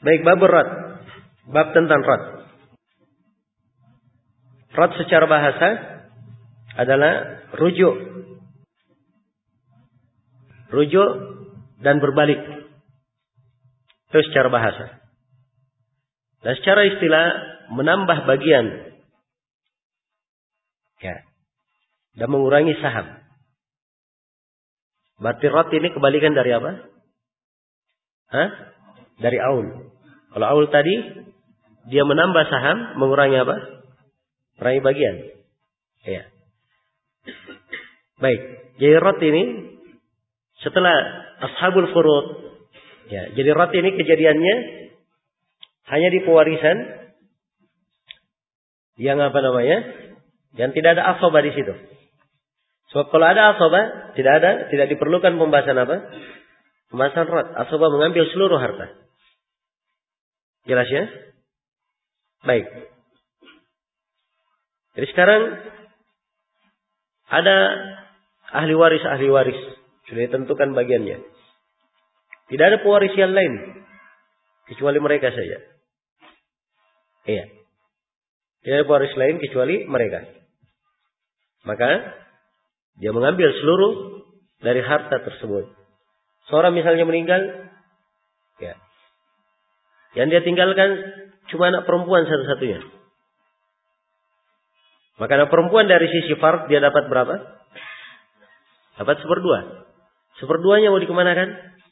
Baik, bab rad. Bab tentang rad. Rad secara bahasa adalah rujuk. Rujuk dan berbalik. Itu secara bahasa. Dan secara istilah menambah bagian. Ya. Dan mengurangi saham. Berarti rad ini kebalikan dari apa? Dari aul. Kalau aul tadi dia menambah saham, mengurangi apa? Mengurangi bagian. Ya. Baik. Jadi rad ini setelah ashabul furud. Ya, jadi rad ini kejadiannya hanya di pewarisan yang apa namanya? Yang tidak ada asabah di situ. Sebab kalau ada asabah, tidak diperlukan pembahasan apa? Pembahasan rad. Asabah mengambil seluruh harta. Jelas ya? Baik. Jadi sekarang ada ahli waris. Sudah ditentukan bagiannya. Tidak ada pewaris yang lain. Kecuali mereka saja. Iya. Tidak ada pewaris lain kecuali mereka. Maka dia mengambil seluruh dari harta tersebut. Seorang misalnya meninggal, ya. Yang dia tinggalkan cuma anak perempuan satu-satunya. Maka anak perempuan dari sisi fard dia dapat berapa? Dapat 1/2. 1/2-nya mau dikemanakan?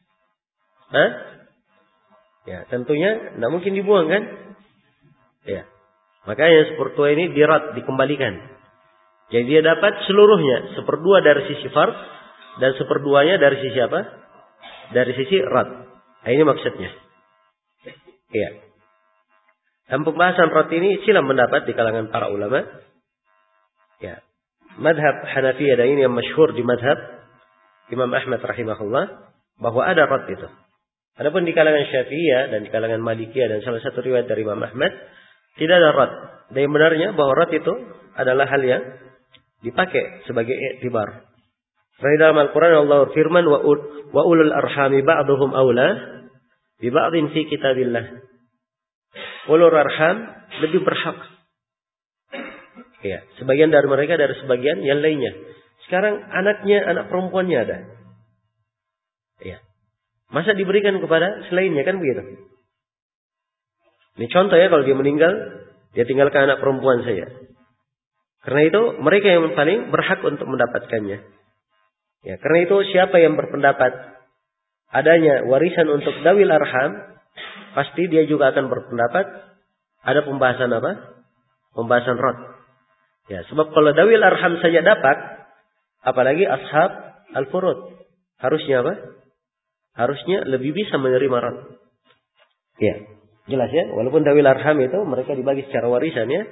Ya, tentunya tidak mungkin dibuang kan? Ya. Makanya 1/2 ini dirad, dikembalikan. Jadi dia dapat seluruhnya, 1/2 dari sisi fard dan 1/2-nya dari sisi apa? Dari sisi rad. Nah, ini maksudnya. Iya. Dan pembahasan rad ini silam mendapat di kalangan para ulama. Ya. Madhab Hanafiyah dan ini yang masyhur di madhab Imam Ahmad rahimahullah bahwa ada rad itu. Adapun di kalangan Syafi'iyah dan di kalangan Malikiyah dan salah satu riwayat dari Imam Ahmad tidak ada rad. Dan yang benarnya bahwa rad itu adalah hal yang dipakai sebagai iktibar. Karena dalam Al-Quran Allah firman wa ulul arhami ba'duhum awla bi ba'din fi kitabillah. Ulul arham lebih berhak. Ya, sebagian dari mereka dari sebagian yang lainnya. Sekarang anak perempuannya ada. Ya. Masa diberikan kepada selainnya kan begitu? Ini contoh ya, kalau dia meninggal, dia tinggalkan anak perempuan saya. Karena itu mereka yang paling berhak untuk mendapatkannya. Ya, karena itu siapa yang berpendapat adanya warisan untuk dawil arham, pasti dia juga akan berpendapat ada pembahasan apa? Pembahasan rad. Ya, sebab kalau dawil arham saja dapat, apalagi ashab al-furud, harusnya apa? Harusnya lebih bisa menerima rad. Ya, jelas ya. Walaupun dawil arham itu mereka dibagi secara warisan ya.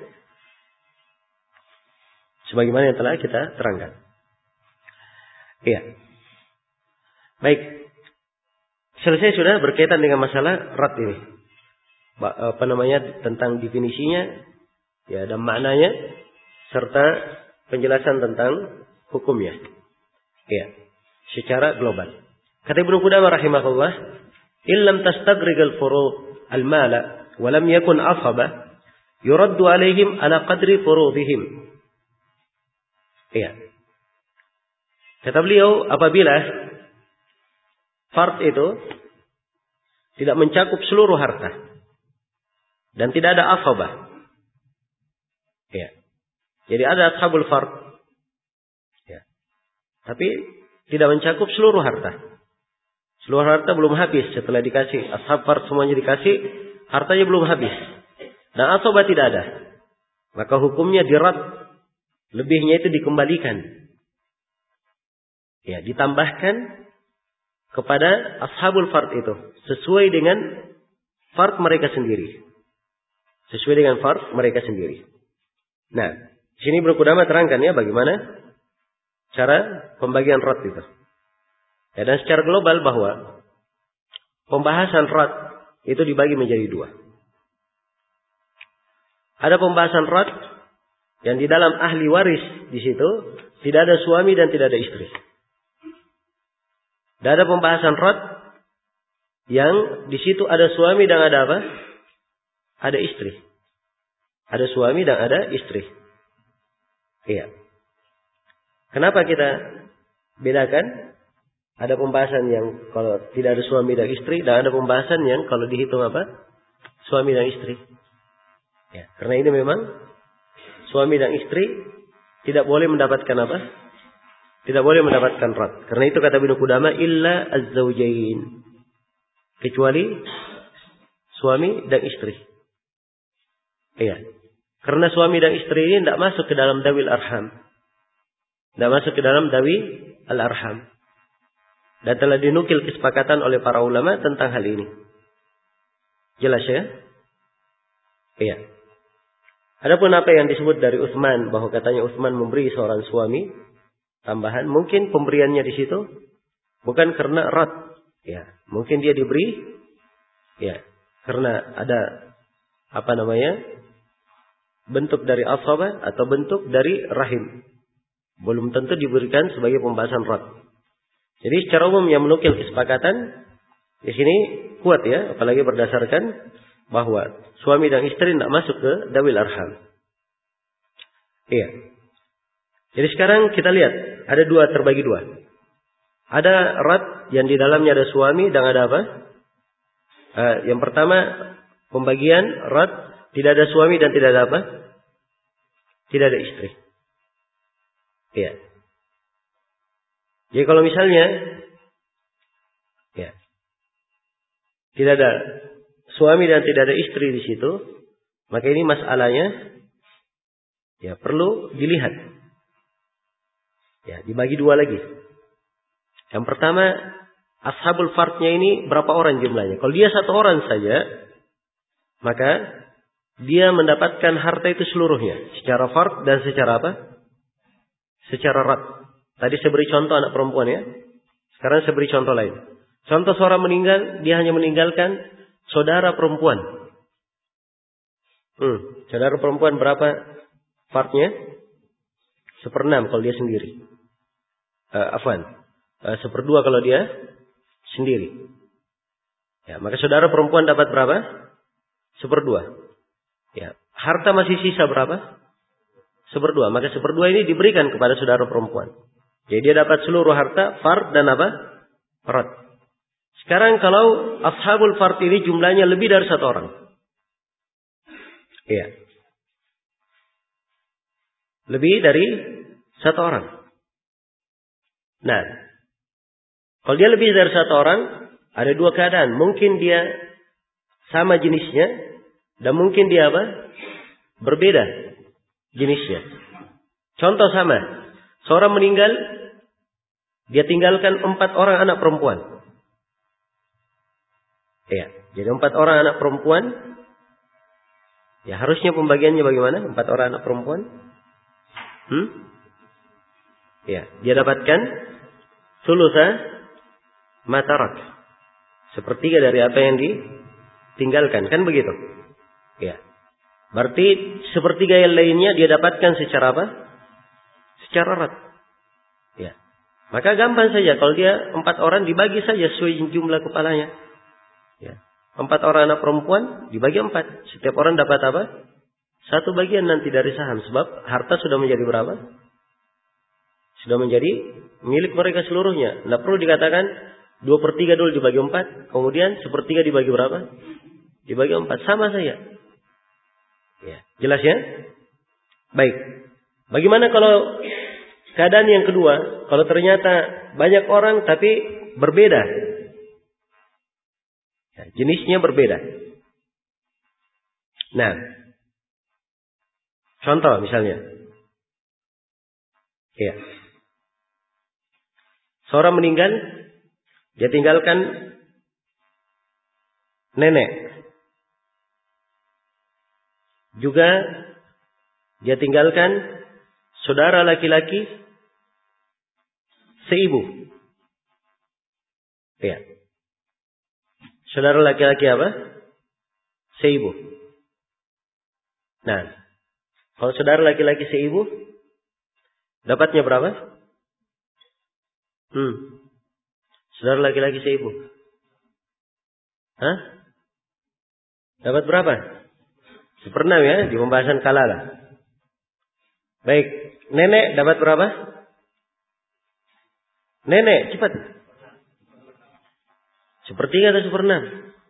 Sebagaimana yang telah kita terangkan. Iya. Baik. Selesai sudah berkaitan dengan masalah rad ini. Tentang definisinya ya, dan maknanya serta penjelasan tentang hukumnya. Iya. Secara global. Kata Ibnu Qudamah rahimahullah, "Illam tastaghrig al-furud al-mala wa lam yakun asaba, yuraddu alaihim ala qadri furudihim." Iya. Kata beliau, apabila fard itu tidak mencakup seluruh harta dan tidak ada asabah. Ya. Jadi ada ashabul fard. Ya. Tapi tidak mencakup seluruh harta. Seluruh harta belum habis setelah dikasih. Ashab fard semuanya dikasih, hartanya belum habis. Dan asabah tidak ada. Maka hukumnya dirad. Lebihnya itu dikembalikan. Ya, ditambahkan kepada ashabul fard itu sesuai dengan fard mereka sendiri. Sesuai dengan fard mereka sendiri. Nah, sini Ibnu Qudamah terangkan ya bagaimana cara pembagian rad itu. Ya, dan secara global bahwa pembahasan rad itu dibagi menjadi 2. Ada pembahasan rad yang di dalam ahli waris di situ tidak ada suami dan tidak ada istri. Dan ada pembahasan rad yang di situ ada suami dan ada apa? Ada istri. Ada suami dan ada istri. Iya. Kenapa kita bedakan? Ada pembahasan yang kalau tidak ada suami dan istri, dan ada pembahasan yang kalau dihitung apa? Suami dan istri. Ya, karena ini memang suami dan istri tidak boleh mendapatkan apa? Tidak boleh mendapatkan rad. Karena itu kata Ibnu Qudamah illa az-zawjain. Kecuali suami dan istri. Iya. Karena suami dan istri ini tidak masuk ke dalam dawil arham. Tidak masuk ke dalam dawi al-arham. Dan telah dinukil kesepakatan oleh para ulama tentang hal ini. Jelas ya? Iya. Adapun apa yang disebut dari Utsman, bahwa katanya Utsman memberi seorang suami tambahan, mungkin pemberiannya di situ bukan karena rad. Ya, mungkin dia diberi ya karena ada bentuk dari asabah atau bentuk dari rahim. Belum tentu diberikan sebagai pembahasan rad. Jadi secara umum yang menukil kesepakatan di sini kuat ya, apalagi berdasarkan bahwa suami dan istri tidak masuk ke dawil arham. Iya. Jadi sekarang kita lihat ada terbagi dua. Ada rad yang di dalamnya ada suami dan ada apa? Yang pertama pembagian rad tidak ada suami dan tidak ada apa? Tidak ada istri. Iya. Jadi kalau misalnya ya tidak ada suami dan tidak ada istri di situ, maka ini masalahnya ya perlu dilihat. Ya, dibagi dua lagi. Yang pertama, ashabul fardnya ini berapa orang jumlahnya? Kalau dia satu orang saja, maka dia mendapatkan harta itu seluruhnya, secara fard dan secara apa? Secara rad. Tadi saya beri contoh anak perempuan ya. Sekarang saya beri contoh lain. Contoh seorang meninggal, dia hanya meninggalkan saudara perempuan. Saudara perempuan berapa partnya? 1/6 kalau dia sendiri. 1/2 kalau dia sendiri. Ya, maka saudara perempuan dapat berapa? 1/2. Ya, harta masih sisa berapa? 1/2. Maka 1/2 ini diberikan kepada saudara perempuan. Jadi dia dapat seluruh harta fard dan apa? Rad. Sekarang kalau ashabul fard ini jumlahnya lebih dari satu orang. Iya. Lebih dari satu orang. Nah, kalau dia lebih dari satu orang, ada dua keadaan. Mungkin dia sama jenisnya, dan mungkin dia apa? Berbeda jenisnya. Contoh sama. Seorang meninggal, dia tinggalkan 4 orang anak perempuan. Ya, jadi 4 orang anak perempuan. Ya, harusnya pembagiannya bagaimana? 4 orang anak perempuan. Ya, dia dapatkan sulusa matarak. Sepertiga dari apa yang ditinggalkan, kan begitu? Ya. Berarti sepertiga yang lainnya dia dapatkan secara apa? Secara rad. Ya. Maka gampang saja kalau dia 4 orang dibagi saja sesuai jumlah kepalanya. Ya. 4 orang anak perempuan dibagi 4. Setiap orang dapat apa? 1 bagian nanti dari saham. Sebab harta sudah menjadi berapa? Sudah menjadi milik mereka seluruhnya. Tidak perlu dikatakan 2/3 dulu dibagi 4. Kemudian 1/3 dibagi berapa? Dibagi 4. Sama saja. Ya. Jelas ya? Baik. Bagaimana kalau keadaan yang kedua? Kalau ternyata banyak orang tapi berbeda. Ya, jenisnya berbeda. Nah. Contoh misalnya. Ya. Seorang meninggal. Dia tinggalkan nenek. Juga dia tinggalkan saudara laki-laki seibu. Ya. Saudara laki-laki apa? Seibu. Nah, kalau saudara laki-laki seibu, dapatnya berapa? Saudara laki-laki seibu. Hah? Dapat berapa? 1/6 ya di pembahasan kalala. Baik, nenek dapat berapa? Nenek, cepat. 1/3 atau 1/6?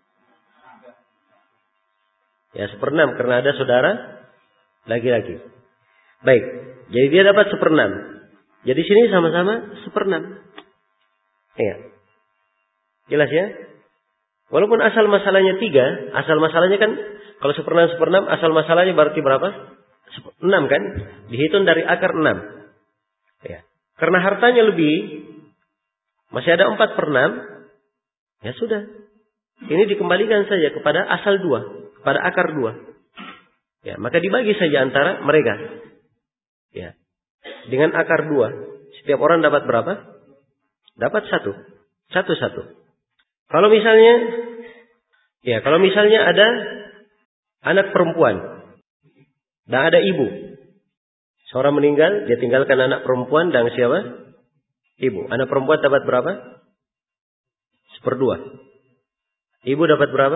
Ya 1/6 karena ada saudara laki-laki. Baik, jadi dia dapat 1/6. Jadi sini sama-sama 1/6. Iya. Jelas ya? Walaupun asal masalahnya 3, asal masalahnya kan kalau 1/6 asal masalahnya berarti berapa? 6 kan? Dihitung dari akar 6. Ya. Karena hartanya lebih, masih ada 4/6, ya sudah. Ini dikembalikan saja kepada asal 2, kepada akar 2. Ya, maka dibagi saja antara mereka. Ya. Dengan akar 2, setiap orang dapat berapa? Dapat 1. 1. Kalau misalnya ada anak perempuan dan ada ibu. Seorang meninggal, dia tinggalkan anak perempuan dan siapa? Ibu. Anak perempuan dapat berapa? 1/2. Ibu dapat berapa?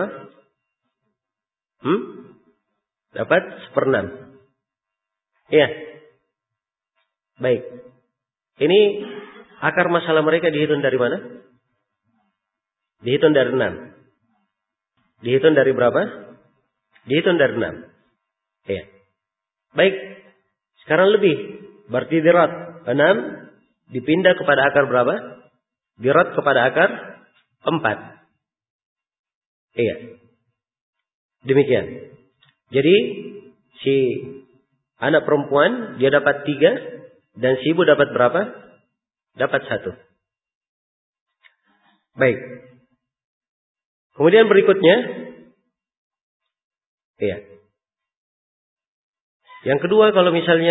Dapat 1/6. Iya. Baik. Ini akar masalah mereka dihitung dari mana? Dihitung dari 6. Dihitung dari berapa? Dihitung dari 6. Iya. Baik. Sekarang lebih. Berarti dirat 6 dipindah kepada akar berapa? Dirat kepada akar 4. Iya. Demikian. Jadi si anak perempuan dia dapat 3 dan si ibu dapat berapa? Dapat 1. Baik. Kemudian berikutnya, iya. Yang kedua kalau misalnya,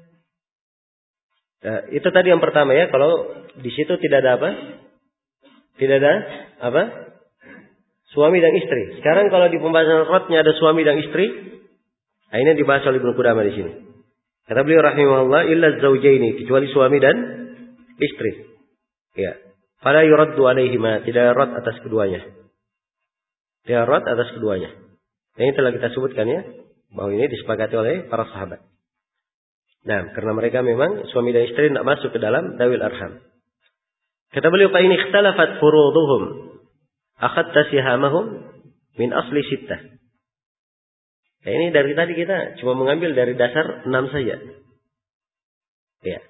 itu tadi yang pertama ya, kalau di situ tidak ada apa? Tidak ada apa? Suami dan istri. Sekarang kalau di pembahasan rotnya ada suami dan istri, nah ini dibahas oleh Ibnu Qudamah di sini. Kata beliau rahimahullah, illa zaujaini, kecuali suami dan istri. Ya. Fala yuraddu alaihima, tidak rad atas keduanya. Tidak rad atas keduanya. Ini telah kita sebutkan ya, bahwa ini disepakati oleh para sahabat. Nah, karena mereka memang suami dan istri tidak masuk ke dalam dawil arham. Kata beliau, fa in ikhtalafat furuduhum akhadta sihamahum min asli sittah. Ya, ini dari tadi kita cuma mengambil dari dasar 6 saja. Ya.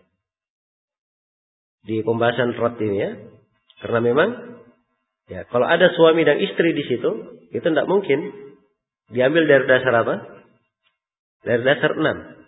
Di pembahasan rot ini ya. Karena memang ya, kalau ada suami dan istri di situ, itu tidak mungkin diambil dari dasar apa? Dari dasar 6.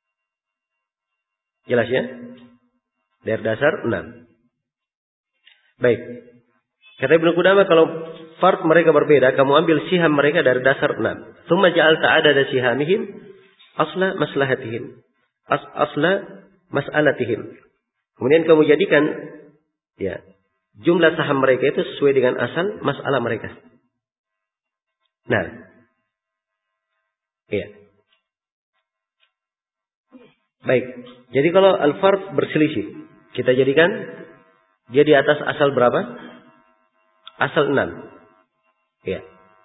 Jelas ya? Dari dasar 6. Baik. Kata Ibnu Qudamah, kalau fard mereka berbeda, kamu ambil siham mereka dari dasar 6. Tsumma ja'alta adada sihamihim asla maslahatihim. Asla mas'alatihim. Kemudian kamu jadikan ya, jumlah saham mereka itu sesuai dengan asal masalah mereka. Nah. Iya. Baik. Jadi kalau al-fard berselisih, kita jadikan dia di atas asal berapa? Asal 6. Ya.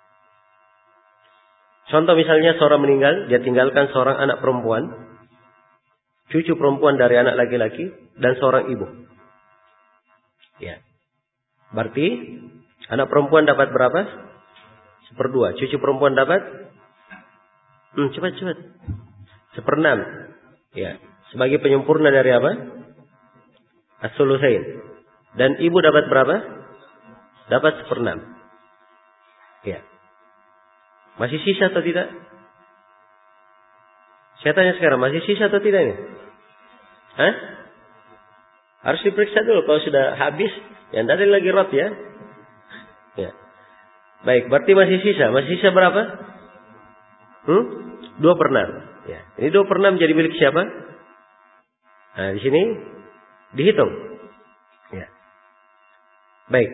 Contoh misalnya seorang meninggal, dia tinggalkan seorang anak perempuan, cucu perempuan dari anak laki-laki, dan seorang ibu. Ya. Berarti anak perempuan dapat berapa? 1/2. Cucu perempuan dapat? Cepat. 1/6. Ya. Sebagai penyempurna dari apa? As-sulusain. Dan ibu dapat berapa? Dapat 1/6. Ya. Masih sisa atau tidak? Saya tanya sekarang, masih sisa atau tidak ini? Hah? Harus diperiksa dulu. Kalau sudah habis, yang tadi lagi rot ya. Ya. Baik, berarti masih sisa. Masih sisa berapa? 2/6. Ya. Ini 2/6 jadi milik siapa? Nah, di sini dihitung. Ya. Baik.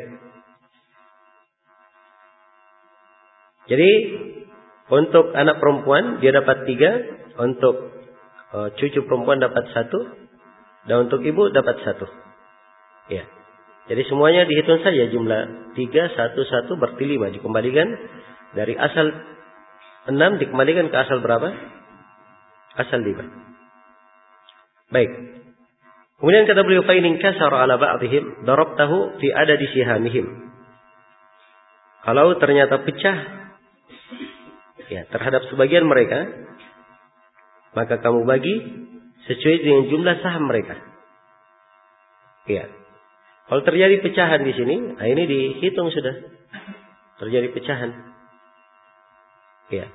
Jadi untuk anak perempuan dia dapat 3, untuk cucu perempuan dapat 1, dan untuk ibu dapat 1. Ya. Jadi semuanya dihitung saja jumlah 3, 1, 1 berarti 5. Dikembalikan dari asal 6 dikembalikan ke asal berapa? Asal 5. Baik. Kemudian kata beliau, fa in kasara ala ba'dihim darabtahu fi adadi sihamihim. Kalau ternyata pecah ya terhadap sebagian mereka, maka kamu bagi sesuai dengan jumlah saham mereka. Ya. Kalau terjadi pecahan di sini, nah ini dihitung sudah. Terjadi pecahan. Ya.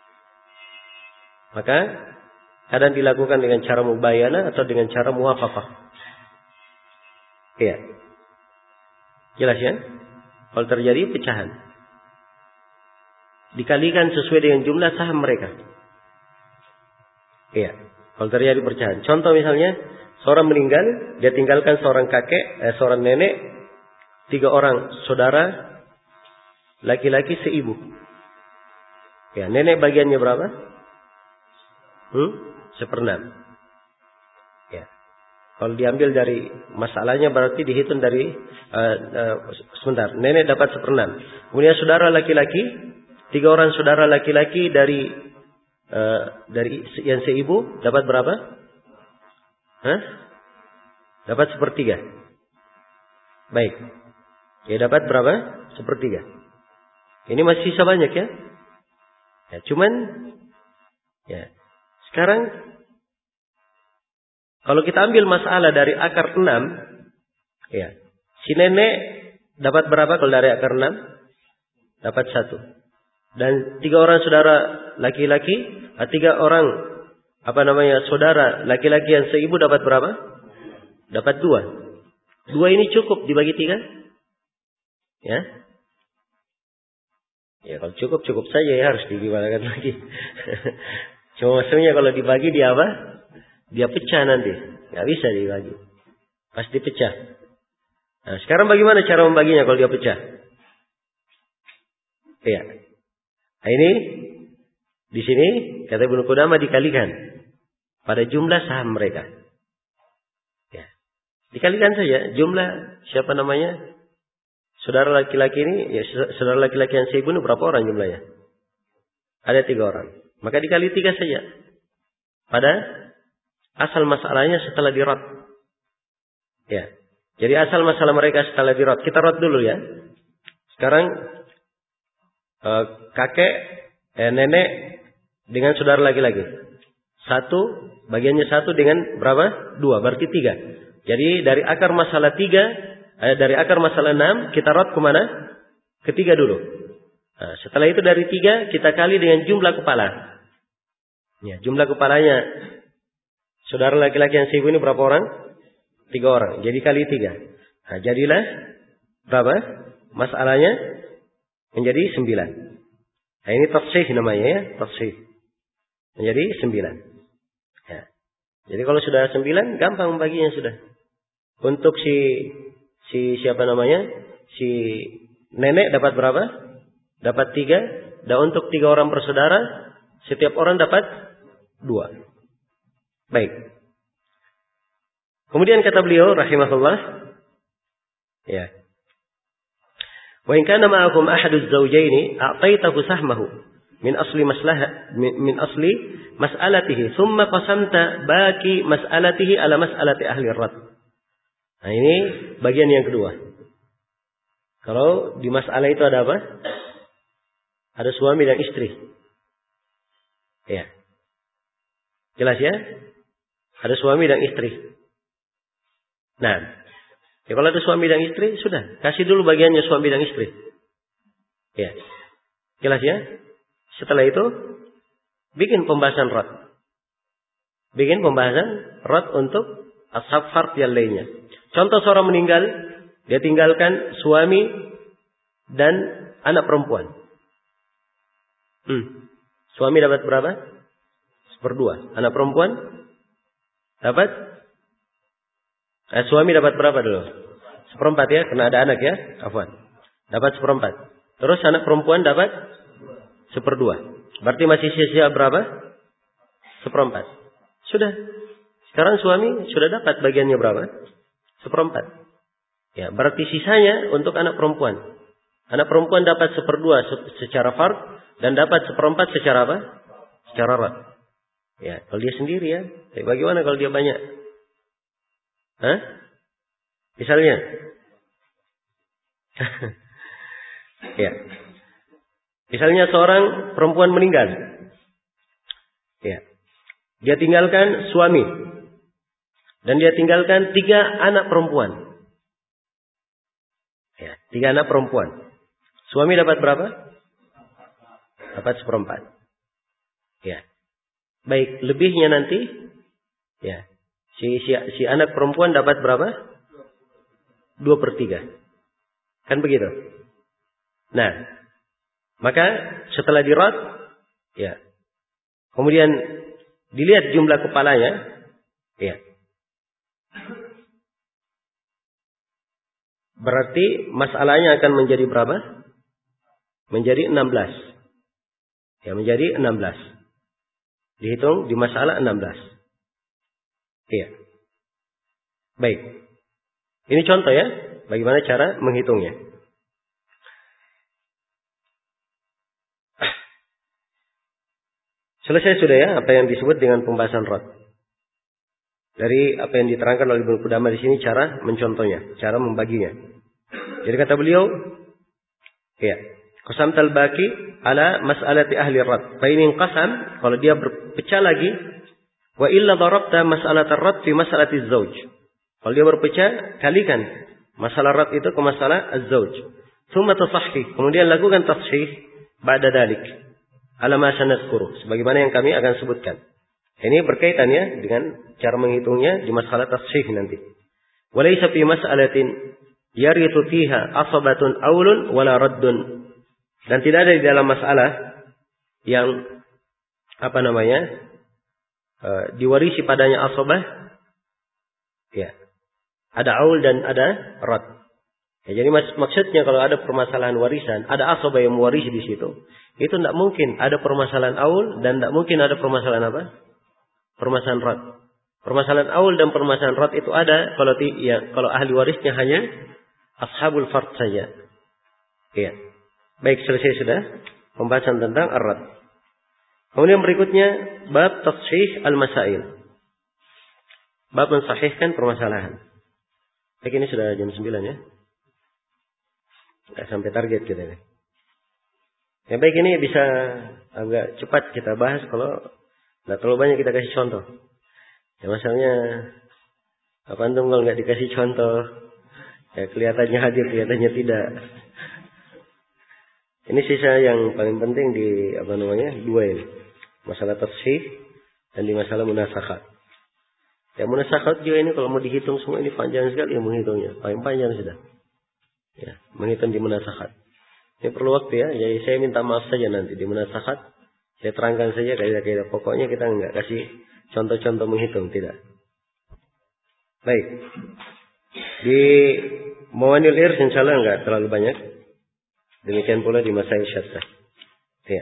Maka kadang dilakukan dengan cara mubayana atau dengan cara muwafaqah. Ya. Jelas ya? Kalau terjadi pecahan, dikalikan sesuai dengan jumlah saham mereka. Ya. Kalau terjadi pecahan. Contoh misalnya, seorang meninggal, dia tinggalkan seorang kakek, seorang nenek, 3 orang saudara, laki-laki seibu. Ya, nenek bagiannya berapa? 1/6. Ya. Kalau diambil dari masalahnya berarti dihitung dari sebentar. Nenek dapat 1/6. Kemudian saudara laki-laki, 3 orang saudara laki-laki dari yang seibu dapat berapa? Dapat 1/3. Baik. Ya dapat berapa? 1/3. Ini masih sisa banyak ya. Ya cuman ya sekarang kalau kita ambil masalah dari akar 6, ya si nenek dapat berapa kalau dari akar 6? Dapat 1. Dan 3 orang saudara laki-laki, 3 orang saudara laki-laki yang seibu dapat berapa? Dapat 2. 2 ini cukup dibagi 3? Ya. Ya kalau cukup saja ya, harus digimanakan lagi. Cuma maksudnya kalau dibagi dia apa? Dia pecah nanti. Nggak bisa dibagi. Pasti pecah. Nah sekarang bagaimana cara membaginya kalau dia pecah? Ya. Nah, ini di sini kata Ibnu Qudamah dikalikan pada jumlah saham mereka. Ya. Dikalikan saja jumlah saudara laki-laki ini, ya saudara laki-laki yang seibu ini berapa orang jumlahnya? Ada 3 orang. Maka dikali 3 saja. Pada asal masalahnya setelah dirot. Ya. Jadi asal masalah mereka setelah dirot. Kita rot dulu ya. Sekarang kakek, nenek dengan saudara laki-laki. 1, bagiannya 1 dengan berapa? 2, berarti 3. Jadi dari akar masalah 3, dari akar masalah 6, kita rot kemana? Ke 3 dulu. Nah, setelah itu dari 3, kita kali dengan jumlah kepala. Ya, jumlah kepalanya saudara laki-laki yang seibu ini berapa orang? 3 orang. Jadi kali 3. Nah, jadilah berapa? Masalahnya menjadi 9. Nah, ini tafsih namanya ya, tafsih. Menjadi 9. Ya. Jadi kalau sudah 9, gampang membaginya sudah. Untuk si nenek dapat berapa? Dapat 3. Dan untuk 3 orang bersaudara, setiap orang dapat 2. Baik. Kemudian kata beliau rahimahullah, ya. Wa in kana ma'akum ahaduz zawjaini a'taitahu sahmahu min asli mas'alatihi thumma qasamta baqi mas'alatihi ala mas'alati ahli ar-rad. Nah, ini bagian yang kedua. Kalau di masalah itu ada apa? Ada suami dan istri. Ya. Jelas ya? Ada suami dan istri. Nah, ya kalau ada suami dan istri, sudah. Kasih dulu bagiannya suami dan istri. Ya. Jelas ya? Setelah itu, bikin pembahasan rad. Bikin pembahasan rad untuk ashab fard yang lainnya. Contoh seorang meninggal, dia tinggalkan suami dan anak perempuan. Suami dapat berapa? 1/2. Anak perempuan dapat? Suami dapat berapa dulu? 1/4 ya, karena ada anak ya. Afwan. Dapat 1/4. Terus anak perempuan dapat 1/2. Berarti masih sisa berapa? 1/4. Sudah. Sekarang suami sudah dapat bagiannya berapa? 1/4. Ya, berarti sisanya untuk anak perempuan. Anak perempuan dapat 1/2 secara fard dan dapat 1/4 secara apa? Secara rad. Ya, kalau dia sendiri ya. Tapi bagaimana kalau dia banyak? Hah? Misalnya. Ya. Misalnya seorang perempuan meninggal. Ya. Dia tinggalkan suami. Dan dia tinggalkan 3 anak perempuan. Ya, 3 anak perempuan. Suami dapat berapa? Dapat 1/4. Ya. Baik, lebihnya nanti ya. Si anak perempuan dapat berapa? 2/3. Kan begitu? Nah, maka setelah dirad ya. Kemudian dilihat jumlah kepalanya, ya. Berarti masalahnya akan menjadi berapa? Menjadi 16. Ya, menjadi 16. Dihitung di masalah 16. Iya. Baik. Ini contoh ya, bagaimana cara menghitungnya. Selesai sudah ya apa yang disebut dengan pembahasan rad. Dari apa yang diterangkan oleh Ibnu Qudamah di sini cara mencontohnya, cara membaginya. Jadi kata beliau, ya, qasamtal baqi ala mas'alati ahli rad. Fa in qasam, kalau dia berpecah lagi, wa illa darabta mas'alat ar-rad fi mas'alati az-zawj. Kalau dia berpecah, kalikan masalah rad itu ke masalah az-zawj. Tsumma tasahhih, kemudian lakukan tashih ba'da dalik. Ala ma sanadkuru, sebagaimana yang kami akan sebutkan. Ini berkaitan ya dengan cara menghitungnya di masalah tashih nanti. Walaysa fi mas'alatin yarithu fiha asabatun aulun wala raddun. Dan tidak ada di dalam masalah yang diwarisi padanya asabah, ya, ada aul dan ada rad. Ya, jadi maksudnya kalau ada permasalahan warisan, ada asabah yang mewarisi di situ, itu tidak mungkin ada permasalahan aul dan tidak mungkin ada permasalahan apa? Permasalahan rad. Permasalahan aul dan permasalahan rad itu ada kalau ahli warisnya hanya ashabul fard saja. Iya. Baik, selesai sudah pembahasan tentang ar-rad. Kemudian berikutnya bab tashih al-masail. Bab mensahihkan permasalahan. Baik, ini sudah jam 9 ya. Sudah sampai target kita ini. Ya baik, ini bisa agak cepat kita bahas kalau tidak terlalu banyak kita kasih contoh. Ya masalahnya apa antum kalau nggak dikasih contoh, ya kelihatannya hadir, kelihatannya tidak. Ini sisa yang paling penting di dua ini. Masalah tashih dan di masalah munasakhat. Ya munasakhat juga ini kalau mau dihitung semua ini panjang sekali yang menghitungnya. Paling panjang sudah. Ya, menghitung di munasakhat. Ini perlu waktu ya. Jadi saya minta maaf saja nanti di munasakhat. Saya terangkan saja kaidah-kaidah pokoknya, kita enggak kasih contoh-contoh menghitung, tidak. Baik. Di Mawanil Irs insyaallah enggak terlalu banyak. Demikian pula di Masail Syattah. Ya.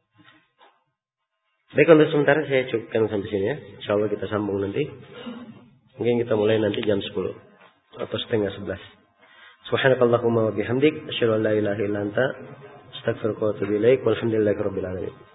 Baik, untuk sementara saya cukupkan sampai sini ya. Insyaallah kita sambung nanti. Mungkin kita mulai nanti jam 10 atau setengah 11. Subhanakallahumma wa bihamdik asyhadu an la ilaha illa anta astaghfiruka wa atubu ilaik. Walhamdulillahirabbil alamin.